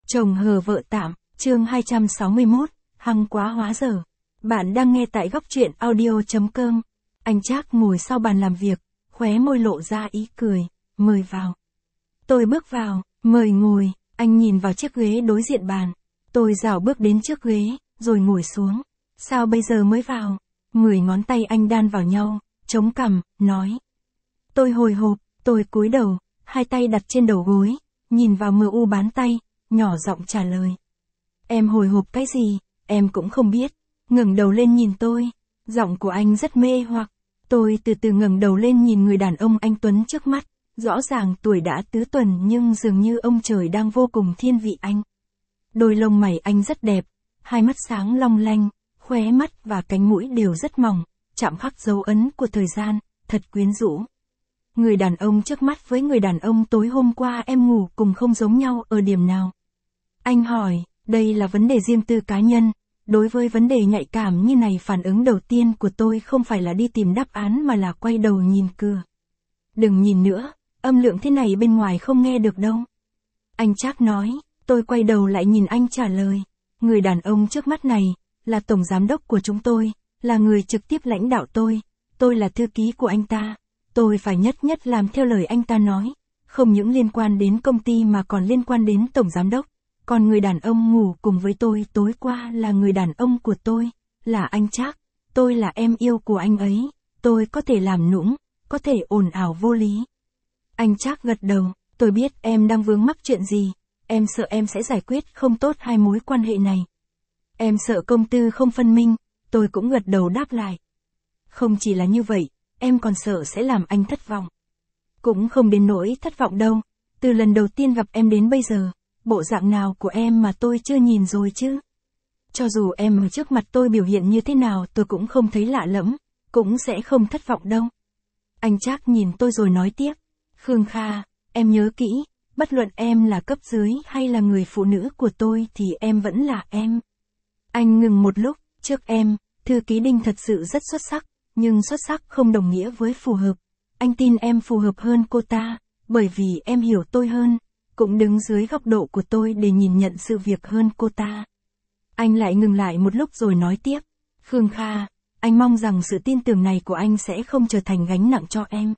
Chồng hờ vợ tạm, chương 261, hăng quá hóa dở. Bạn đang nghe tại góc truyện audio.com. Anh Trác ngồi sau bàn làm việc, khóe môi lộ ra ý cười, mời vào. Tôi bước vào, mời ngồi, anh nhìn vào chiếc ghế đối diện bàn. Tôi rảo bước đến trước ghế, rồi ngồi xuống. Sao bây giờ mới vào? 10 ngón tay anh đan vào nhau, chống cằm, nói. Tôi hồi hộp, tôi cúi đầu, hai tay đặt trên đầu gối, nhìn vào mờ u bán tay, nhỏ giọng trả lời. Em hồi hộp cái gì, em cũng không biết. Ngẩng đầu lên nhìn tôi, giọng của anh rất mê hoặc. Tôi từ từ ngẩng đầu lên nhìn người đàn ông anh tuấn trước mắt, rõ ràng tuổi đã tứ tuần nhưng dường như ông trời đang vô cùng thiên vị anh. Đôi lông mày anh rất đẹp, hai mắt sáng long lanh, khóe mắt và cánh mũi đều rất mỏng, chạm khắc dấu ấn của thời gian, thật quyến rũ. Người đàn ông trước mắt với người đàn ông tối hôm qua em ngủ cùng không giống nhau ở điểm nào? Anh hỏi, đây là vấn đề riêng tư cá nhân. Đối với vấn đề nhạy cảm như này, phản ứng đầu tiên của tôi không phải là đi tìm đáp án mà là quay đầu nhìn cửa. Đừng nhìn nữa, âm lượng thế này bên ngoài không nghe được đâu. Anh Trác nói, tôi quay đầu lại nhìn anh trả lời. Người đàn ông trước mắt này, là tổng giám đốc của chúng tôi, là người trực tiếp lãnh đạo tôi là thư ký của anh ta. Tôi phải nhất làm theo lời anh ta nói, không những liên quan đến công ty mà còn liên quan đến tổng giám đốc. Còn người đàn ông ngủ cùng với tôi tối qua là người đàn ông của tôi, là anh Trác. Tôi là em yêu của anh ấy, tôi có thể làm nũng, có thể ồn ào vô lý. Anh Trác gật đầu, tôi biết em đang vướng mắc chuyện gì, em sợ em sẽ giải quyết không tốt hai mối quan hệ này. Em sợ công tư không phân minh, tôi cũng gật đầu đáp lại. Không chỉ là như vậy, em còn sợ sẽ làm anh thất vọng. Cũng không đến nỗi thất vọng đâu, từ lần đầu tiên gặp em đến bây giờ, bộ dạng nào của em mà tôi chưa nhìn rồi chứ? Cho dù em ở trước mặt tôi biểu hiện như thế nào tôi cũng không thấy lạ lẫm, cũng sẽ không thất vọng đâu. Anh Trác nhìn tôi rồi nói tiếp. Khương Kha, em nhớ kỹ, bất luận em là cấp dưới hay là người phụ nữ của tôi thì em vẫn là em. Anh ngừng một lúc, trước em, thư ký Đinh thật sự rất xuất sắc, nhưng xuất sắc không đồng nghĩa với phù hợp. Anh tin em phù hợp hơn cô ta, bởi vì em hiểu tôi hơn, cũng đứng dưới góc độ của tôi để nhìn nhận sự việc hơn cô ta. Anh lại ngừng lại một lúc rồi nói tiếp. Khương Kha, anh mong rằng sự tin tưởng này của anh sẽ không trở thành gánh nặng cho em.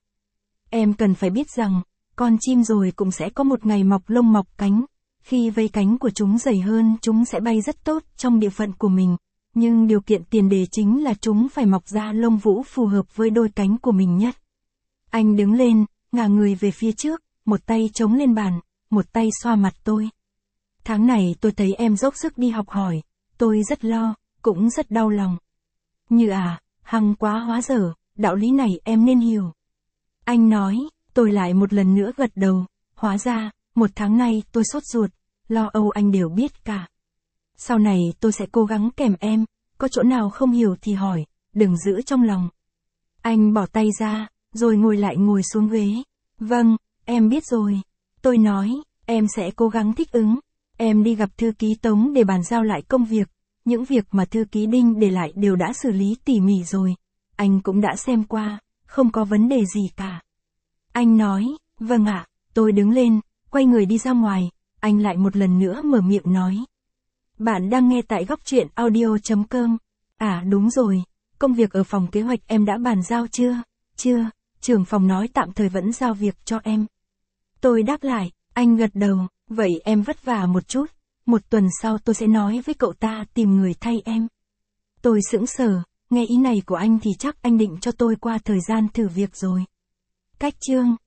Em cần phải biết rằng, con chim rồi cũng sẽ có một ngày mọc lông mọc cánh. Khi vây cánh của chúng dày hơn chúng sẽ bay rất tốt trong địa phận của mình. Nhưng điều kiện tiền đề chính là chúng phải mọc ra lông vũ phù hợp với đôi cánh của mình nhất. Anh đứng lên, ngả người về phía trước, một tay chống lên bàn, một tay xoa mặt tôi. Tháng này tôi thấy em dốc sức đi học hỏi, tôi rất lo, cũng rất đau lòng. Như hăng quá hóa dở, đạo lý này em nên hiểu. Anh nói, tôi lại một lần nữa gật đầu, hóa ra, một tháng nay tôi sốt ruột, lo âu anh đều biết cả. Sau này tôi sẽ cố gắng kèm em, có chỗ nào không hiểu thì hỏi, đừng giữ trong lòng. Anh bỏ tay ra, rồi ngồi xuống ghế. Vâng, em biết rồi. Tôi nói, em sẽ cố gắng thích ứng. Em đi gặp thư ký Tống để bàn giao lại công việc. Những việc mà thư ký Đinh để lại đều đã xử lý tỉ mỉ rồi. Anh cũng đã xem qua, không có vấn đề gì cả. Anh nói, vâng ạ, tôi đứng lên, quay người đi ra ngoài. Anh lại một lần nữa mở miệng nói. Bạn đang nghe tại góc truyện audio.com. Đúng rồi, công việc ở phòng kế hoạch em đã bàn giao chưa? Chưa, trưởng phòng nói tạm thời vẫn giao việc cho em. Tôi đáp lại, anh gật đầu, vậy em vất vả một chút, một tuần sau tôi sẽ nói với cậu ta tìm người thay em. Tôi sững sờ, nghe ý này của anh thì chắc anh định cho tôi qua thời gian thử việc rồi. Cách chương